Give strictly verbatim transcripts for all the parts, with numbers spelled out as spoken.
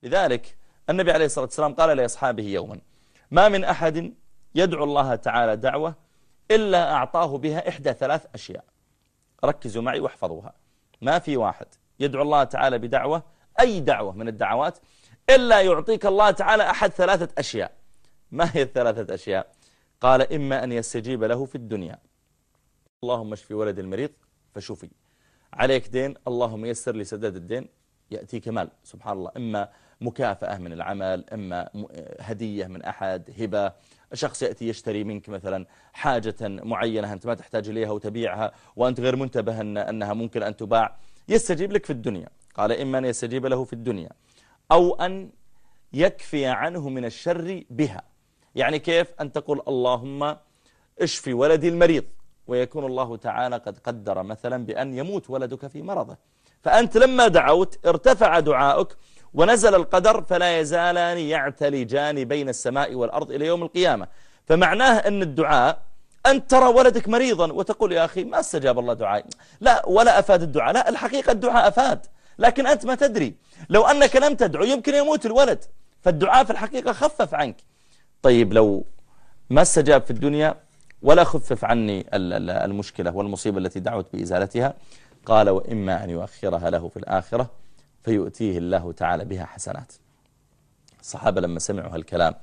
لذلك النبي عليه الصلاة والسلام قال لأصحابه يوما: ما من أحد يدعو الله تعالى دعوة إلا أعطاه بها إحدى ثلاث أشياء. ركزوا معي واحفظوها. ما في واحد يدعو الله تعالى بدعوة، أي دعوة من الدعوات، إلا يعطيك الله تعالى أحد ثلاثة أشياء. ما هي الثلاثة أشياء؟ قال: إما أن يستجيب له في الدنيا، اللهم اشفي ولد المريض فشفي. عليك دين، اللهم يسر لي سداد الدين، يأتيك مال سبحان الله. إما مكافأة من العمل، إما هدية من أحد، هبة، شخص يأتي يشتري منك مثلا حاجة معينة أنت ما تحتاج إليها وتبيعها وأنت غير منتبه أن أنها ممكن أن تباع، يستجيب لك في الدنيا. قال: إما أن يستجيب له في الدنيا أو أن يكفي عنه من الشر بها. يعني كيف؟ أن تقول: اللهم اشفي ولدي المريض، ويكون الله تعالى قد قدر مثلا بأن يموت ولدك في مرضه، فأنت لما دعوت ارتفع دعاؤك ونزل القدر، فلا يزالان يعتلجان بين السماء والأرض إلى يوم القيامة. فمعناه أن الدعاء أنت ترى ولدك مريضا وتقول: يا أخي ما استجاب الله دعائي، لا ولا أفاد الدعاء. لا، الحقيقة الدعاء أفاد، لكن أنت ما تدري. لو أنك لم تدعو يمكن يموت الولد، فالدعاء في الحقيقة خفف عنك. طيب لو ما استجاب في الدنيا ولا خفف عني المشكلة والمصيبة التي دعوت بإزالتها، قال: وإما أن يؤخرها له في الآخرة فيؤتيه الله تعالى بها حسنات. الصحابة لما سمعوا هالكلام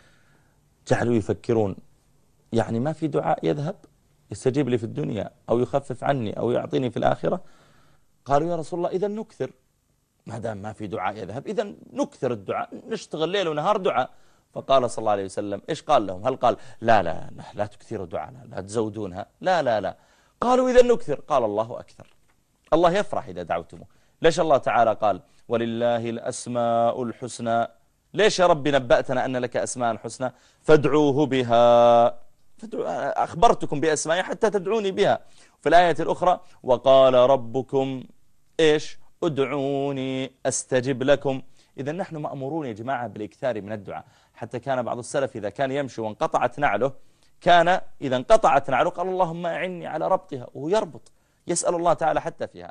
جعلوا يفكرون: يعني ما في دعاء يذهب يستجيب لي في الدنيا أو يخفف عني أو يعطيني في الآخرة؟ قالوا: يا رسول الله إذا نكثر، ما دام ما في دعاء يذهب إذا نكثر الدعاء، نشتغل ليل ونهار دعاء. فقال صلى الله عليه وسلم: إيش قال لهم؟ هل قال: لا لا لا, لا تكثروا دعاء، لا, لا تزودونها، لا لا لا. قالوا: إذا نكثر. قال: الله أكثر، الله يفرح إذا دعوتموه. ليش الله تعالى قال: ولله الأسماء الحسنى؟ ليش يا رب نبأتنا أن لك أسماء حسنى؟ فادعوه بها، أخبرتكم بأسمائي حتى تدعوني بها. في الآية الأخرى: وقال ربكم إيش؟ ادعوني أستجب لكم. إذا نحن مأمورون يا جماعة بالإكثار من الدعاء. حتى كان بعض السلف إذا كان يمشي وانقطعت نعله، كان إذا انقطعت نعله قال: اللهم أعني على ربطها، وهو يربط، يسأل الله تعالى حتى فيها.